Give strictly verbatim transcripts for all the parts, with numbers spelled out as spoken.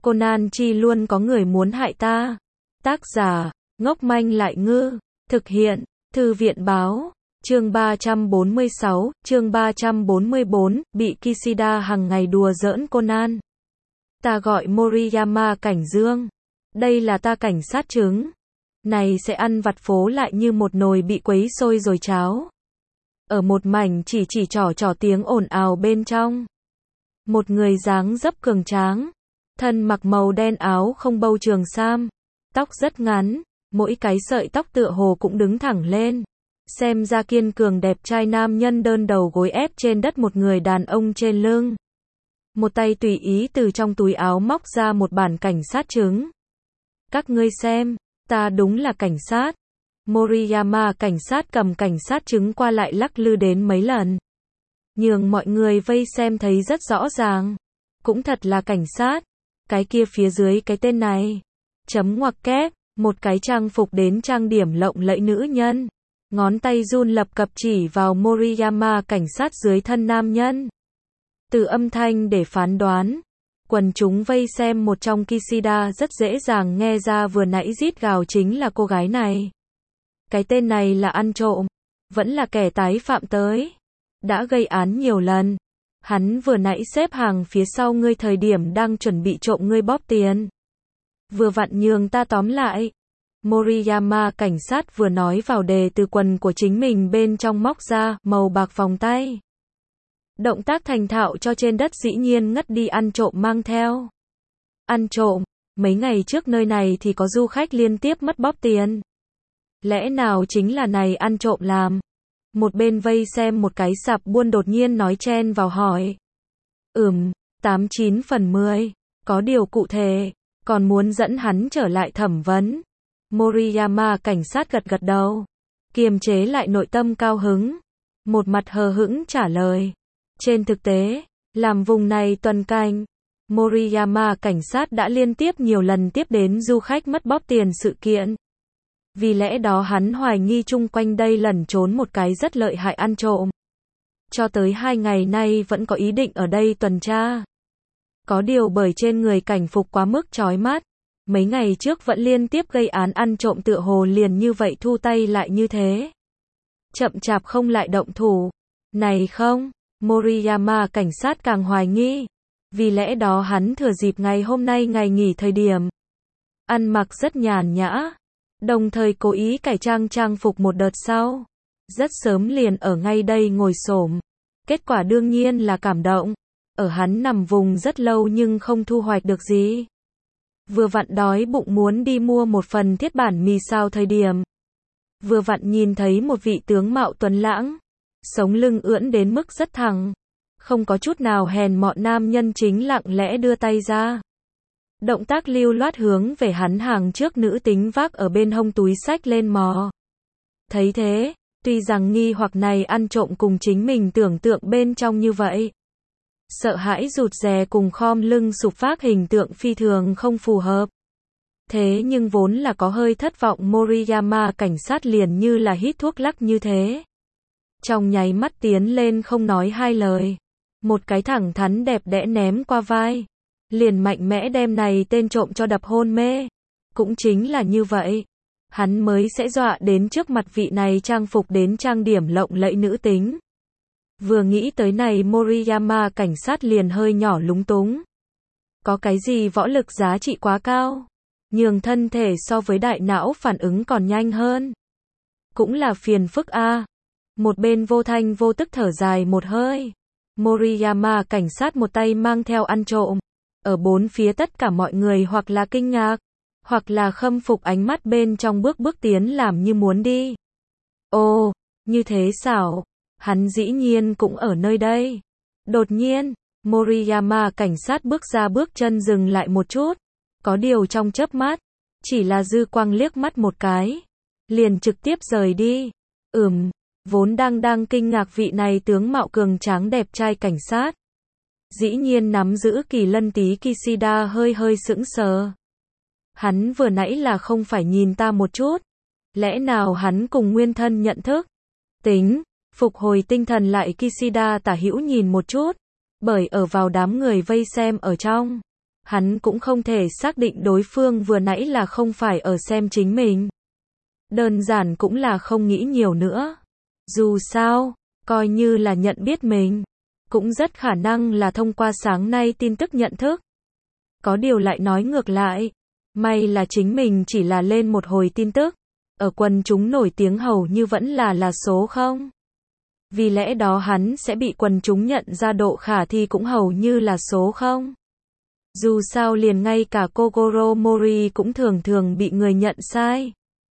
Conan chi luôn có người muốn hại ta. Tác giả, ngốc manh lại ngư. Thực hiện, Thư viện báo. Chương ba trăm bốn mươi sáu, chương ba trăm bốn mươi bốn, bị Kishida hằng ngày đùa giỡn Conan. Ta gọi Moriyama Cảnh Dương. Đây là ta cảnh sát trứng. Này sẽ ăn vặt phố lại như một nồi bị quấy sôi rồi cháo. Ở một mảnh chỉ chỉ trỏ trỏ tiếng ồn ào bên trong. Một người dáng dấp cường tráng. Thân mặc màu đen áo không bâu trường sam. Tóc rất ngắn, mỗi cái sợi tóc tựa hồ cũng đứng thẳng lên. Xem ra kiên cường đẹp trai nam nhân đơn đầu gối ép trên đất một người đàn ông trên lưng. Một tay tùy ý từ trong túi áo móc ra một bản cảnh sát trứng. Các ngươi xem, ta đúng là cảnh sát. Moriyama cảnh sát cầm cảnh sát trứng qua lại lắc lư đến mấy lần. Nhường mọi người vây xem thấy rất rõ ràng. Cũng thật là cảnh sát. Cái kia phía dưới cái tên này. Chấm ngoặc kép, một cái trang phục đến trang điểm lộng lẫy nữ nhân. Ngón tay run lập cập chỉ vào Moriyama cảnh sát dưới thân nam nhân. Từ âm thanh để phán đoán, quần chúng vây xem một trong Kishida rất dễ dàng nghe ra vừa nãy rít gào chính là cô gái này. Cái tên này là ăn trộm, vẫn là kẻ tái phạm tới. Đã gây án nhiều lần. Hắn vừa nãy xếp hàng phía sau ngươi thời điểm đang chuẩn bị trộm ngươi bóp tiền. Vừa vặn nhường ta tóm lại. Moriyama cảnh sát vừa nói vào đề từ quần của chính mình bên trong móc ra màu bạc vòng tay. Động tác thành thạo cho trên đất dĩ nhiên ngất đi ăn trộm mang theo. Ăn trộm, mấy ngày trước nơi này thì có du khách liên tiếp mất bóp tiền. Lẽ nào chính là này ăn trộm làm? Một bên vây xem một cái sạp buôn đột nhiên nói chen vào hỏi. Ừm, tám chín phần mười, có điều cụ thể, còn muốn dẫn hắn trở lại thẩm vấn. Moriyama cảnh sát gật gật đầu, kiềm chế lại nội tâm cao hứng, một mặt hờ hững trả lời. Trên thực tế, làm vùng này tuần canh, Moriyama cảnh sát đã liên tiếp nhiều lần tiếp đến du khách mất bóp tiền sự kiện. Vì lẽ đó hắn hoài nghi chung quanh đây lẩn trốn một cái rất lợi hại ăn trộm. Cho tới hai ngày nay vẫn có ý định ở đây tuần tra. Có điều bởi trên người cảnh phục quá mức chói mắt. Mấy ngày trước vẫn liên tiếp gây án ăn trộm tựa hồ liền như vậy thu tay lại như thế. Chậm chạp không lại động thủ. Này không, Moriyama cảnh sát càng hoài nghi. Vì lẽ đó hắn thừa dịp ngày hôm nay ngày nghỉ thời điểm. Ăn mặc rất nhàn nhã. Đồng thời cố ý cải trang trang phục một đợt sau. Rất sớm liền ở ngay đây ngồi xổm. Kết quả đương nhiên là cảm động. Ở hắn nằm vùng rất lâu nhưng không thu hoạch được gì. Vừa vặn đói bụng muốn đi mua một phần thiết bản mì xào thời điểm. Vừa vặn nhìn thấy một vị tướng mạo tuấn lãng. Sống lưng ưỡn đến mức rất thẳng. Không có chút nào hèn mọn nam nhân chính lặng lẽ đưa tay ra. Động tác lưu loát hướng về hắn hàng trước nữ tính vác ở bên hông túi xách lên mò. Thấy thế, tuy rằng nghi hoặc này ăn trộm cùng chính mình tưởng tượng bên trong như vậy. Sợ hãi rụt rè cùng khom lưng sụp phác hình tượng phi thường không phù hợp. Thế nhưng vốn là có hơi thất vọng Moriyama cảnh sát liền như là hít thuốc lắc như thế. Trong nháy mắt tiến lên không nói hai lời. Một cái thẳng thắn đẹp đẽ ném qua vai. Liền mạnh mẽ đem này tên trộm cho đập hôn mê. Cũng chính là như vậy. Hắn mới sẽ dọa đến trước mặt vị này trang phục đến trang điểm lộng lẫy nữ tính. Vừa nghĩ tới này Moriyama cảnh sát liền hơi nhỏ lúng túng. Có cái gì võ lực giá trị quá cao. Nhường thân thể so với đại não phản ứng còn nhanh hơn. Cũng là phiền phức a. Một bên vô thanh vô tức thở dài một hơi. Moriyama cảnh sát một tay mang theo ăn trộm. Ở bốn phía tất cả mọi người hoặc là kinh ngạc, hoặc là khâm phục ánh mắt bên trong bước bước tiến làm như muốn đi. Ồ, như thế xảo, hắn dĩ nhiên cũng ở nơi đây. Đột nhiên, Moriyama cảnh sát bước ra bước chân dừng lại một chút. Có điều trong chớp mắt, chỉ là dư quang liếc mắt một cái. Liền trực tiếp rời đi. Ừm, vốn đang đang kinh ngạc vị này tướng mạo cường tráng đẹp trai cảnh sát. Dĩ nhiên nắm giữ kỳ lân tí Kishida hơi hơi sững sờ. Hắn vừa nãy là không phải nhìn ta một chút. Lẽ nào hắn cùng nguyên thân nhận thức? Tính, phục hồi tinh thần lại Kishida tả hữu nhìn một chút. Bởi ở vào đám người vây xem ở trong. Hắn cũng không thể xác định đối phương vừa nãy là không phải ở xem chính mình. Đơn giản cũng là không nghĩ nhiều nữa. Dù sao, coi như là nhận biết mình, cũng rất khả năng là thông qua sáng nay tin tức nhận thức. Có điều lại nói ngược lại, may là chính mình chỉ là lên một hồi tin tức, ở quần chúng nổi tiếng hầu như vẫn là là số không. Vì lẽ đó hắn sẽ bị quần chúng nhận ra độ khả thi cũng hầu như là số không. Dù sao liền ngay cả Kogoro Mori cũng thường thường bị người nhận sai.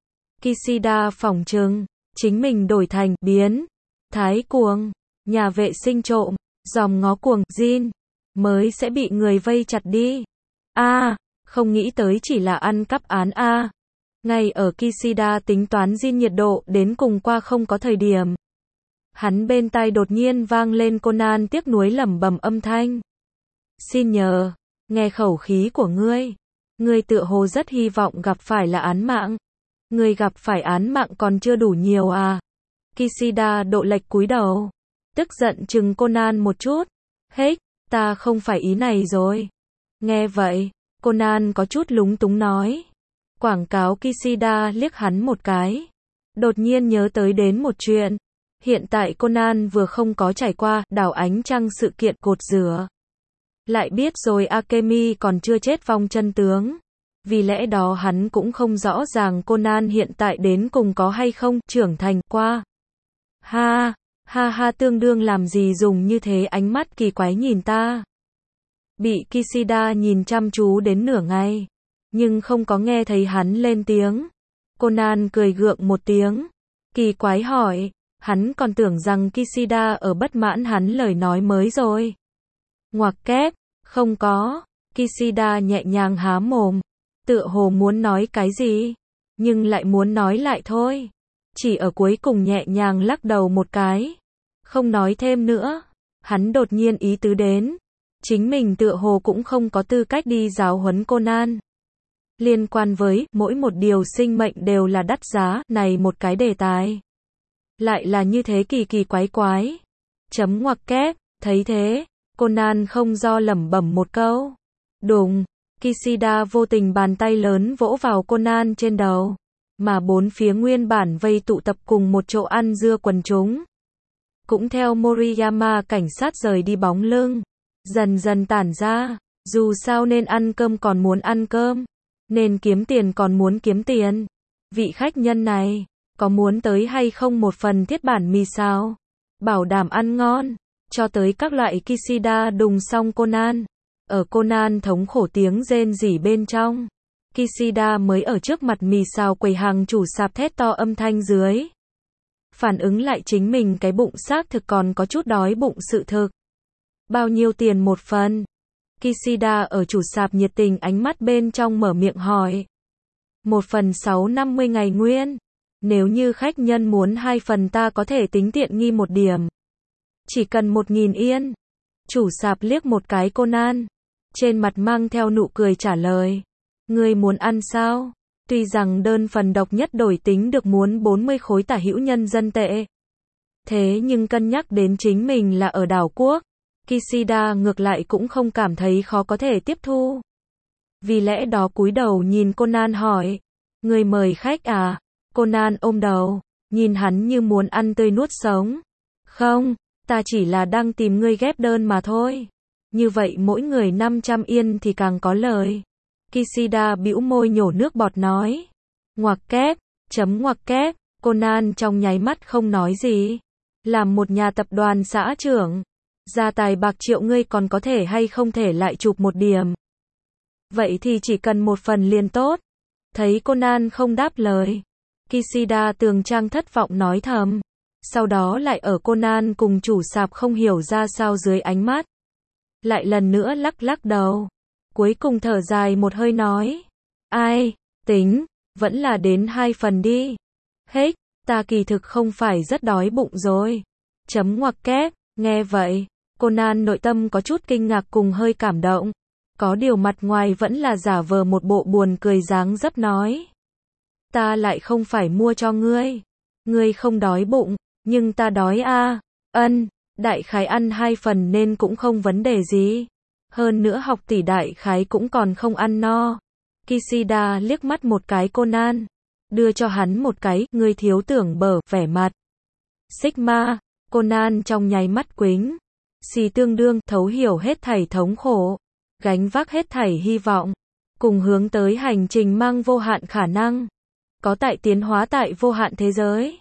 Kishida phỏng chừng, chính mình đổi thành biến thái cuồng, nhà vệ sinh trộm, dòm ngó cuồng, Jin, mới sẽ bị người vây chặt đi. A, à, không nghĩ tới chỉ là ăn cắp án A. À. Ngay ở Kishida tính toán Jin nhiệt độ đến cùng qua không có thời điểm. Hắn bên tai đột nhiên vang lên Conan tiếc nuối lẩm bẩm âm thanh. Xin nhờ, nghe khẩu khí của ngươi. Ngươi tựa hồ rất hy vọng gặp phải là án mạng. Ngươi gặp phải án mạng còn chưa đủ nhiều à? Kishida độ lệch cúi đầu. Tức giận chừng Conan một chút. Hết, ta không phải ý này rồi. Nghe vậy, Conan có chút lúng túng nói. Quảng cáo Kishida liếc hắn một cái. Đột nhiên nhớ tới đến một chuyện. Hiện tại Conan vừa không có trải qua đảo ánh trăng sự kiện cột rửa. Lại biết rồi Akemi còn chưa chết vong chân tướng. Vì lẽ đó hắn cũng không rõ ràng Conan hiện tại đến cùng có hay không trưởng thành qua. Ha, ha ha tương đương làm gì dùng như thế ánh mắt kỳ quái nhìn ta. Bị Kishida nhìn chăm chú đến nửa ngày. Nhưng không có nghe thấy hắn lên tiếng. Conan cười gượng một tiếng. Kỳ quái hỏi. Hắn còn tưởng rằng Kishida ở bất mãn hắn lời nói mới rồi. Ngoặc kép, không có. Kishida nhẹ nhàng há mồm. Tựa hồ muốn nói cái gì, nhưng lại muốn nói lại thôi. Chỉ ở cuối cùng nhẹ nhàng lắc đầu một cái. Không nói thêm nữa. Hắn đột nhiên ý tứ đến. Chính mình tựa hồ cũng không có tư cách đi giáo huấn Conan. Liên quan với mỗi một điều sinh mệnh đều là đắt giá này một cái đề tài. Lại là như thế kỳ kỳ quái quái. Chấm ngoặc kép, thấy thế, Conan không do lẩm bẩm một câu. Đùng, Kishida vô tình bàn tay lớn vỗ vào Conan trên đầu. Mà bốn phía nguyên bản vây tụ tập cùng một chỗ ăn dưa quần chúng. Cũng theo Moriyama cảnh sát rời đi bóng lưng. Dần dần tản ra, dù sao nên ăn cơm còn muốn ăn cơm. Nên kiếm tiền còn muốn kiếm tiền. Vị khách nhân này, có muốn tới hay không một phần thiết bản mì sao? Bảo đảm ăn ngon. Cho tới các loại Kishida đùng xong Conan. Ở Conan thống khổ tiếng rên rỉ bên trong. Kishida mới ở trước mặt mì xào quầy hàng chủ sạp thét to âm thanh dưới. Phản ứng lại chính mình cái bụng xác thực còn có chút đói bụng sự thực. Bao nhiêu tiền một phần? Kishida ở chủ sạp nhiệt tình ánh mắt bên trong mở miệng hỏi. Một phần sáu năm mươi ngày nguyên. Nếu như khách nhân muốn hai phần ta có thể tính tiện nghi một điểm. Chỉ cần một nghìn yên. Chủ sạp liếc một cái Conan. Trên mặt mang theo nụ cười trả lời. Ngươi muốn ăn sao? Tuy rằng đơn phần độc nhất đổi tính được muốn bốn mươi khối tả hữu nhân dân tệ. Thế nhưng cân nhắc đến chính mình là ở đảo quốc. Kishida ngược lại cũng không cảm thấy khó có thể tiếp thu. Vì lẽ đó cúi đầu nhìn Conan hỏi. Ngươi mời khách à? Conan ôm đầu. Nhìn hắn như muốn ăn tươi nuốt sống. Không, ta chỉ là đang tìm ngươi ghép đơn mà thôi. Như vậy mỗi người năm trăm yên thì càng có lời. Kishida bĩu môi nhổ nước bọt nói. Ngoặc kép, chấm ngoặc kép, Conan trong nháy mắt không nói gì. Làm một nhà tập đoàn xã trưởng. Gia tài bạc triệu ngươi còn có thể hay không thể lại chụp một điểm. Vậy thì chỉ cần một phần liền tốt. Thấy Conan không đáp lời. Kishida tường trang thất vọng nói thầm. Sau đó lại ở Conan cùng chủ sạp không hiểu ra sao dưới ánh mắt. Lại lần nữa lắc lắc đầu. Cuối cùng thở dài một hơi nói. Ai, tính, vẫn là đến hai phần đi. Hết, ta kỳ thực không phải rất đói bụng rồi. Chấm ngoặc kép, nghe vậy. Conan nội tâm có chút kinh ngạc cùng hơi cảm động. Có điều mặt ngoài vẫn là giả vờ một bộ buồn cười dáng dấp nói. Ta lại không phải mua cho ngươi. Ngươi không đói bụng, nhưng ta đói a. À. Ân, đại khái ăn hai phần nên cũng không vấn đề gì. Hơn nữa học tỷ đại khái cũng còn không ăn no. Kishida liếc mắt một cái Conan, đưa cho hắn một cái, ngươi thiếu tưởng bở, vẻ mặt. Sigma, Conan trong nháy mắt quính. Xì tương đương, thấu hiểu hết thảy thống khổ, gánh vác hết thảy hy vọng, cùng hướng tới hành trình mang vô hạn khả năng, có tại tiến hóa tại vô hạn thế giới.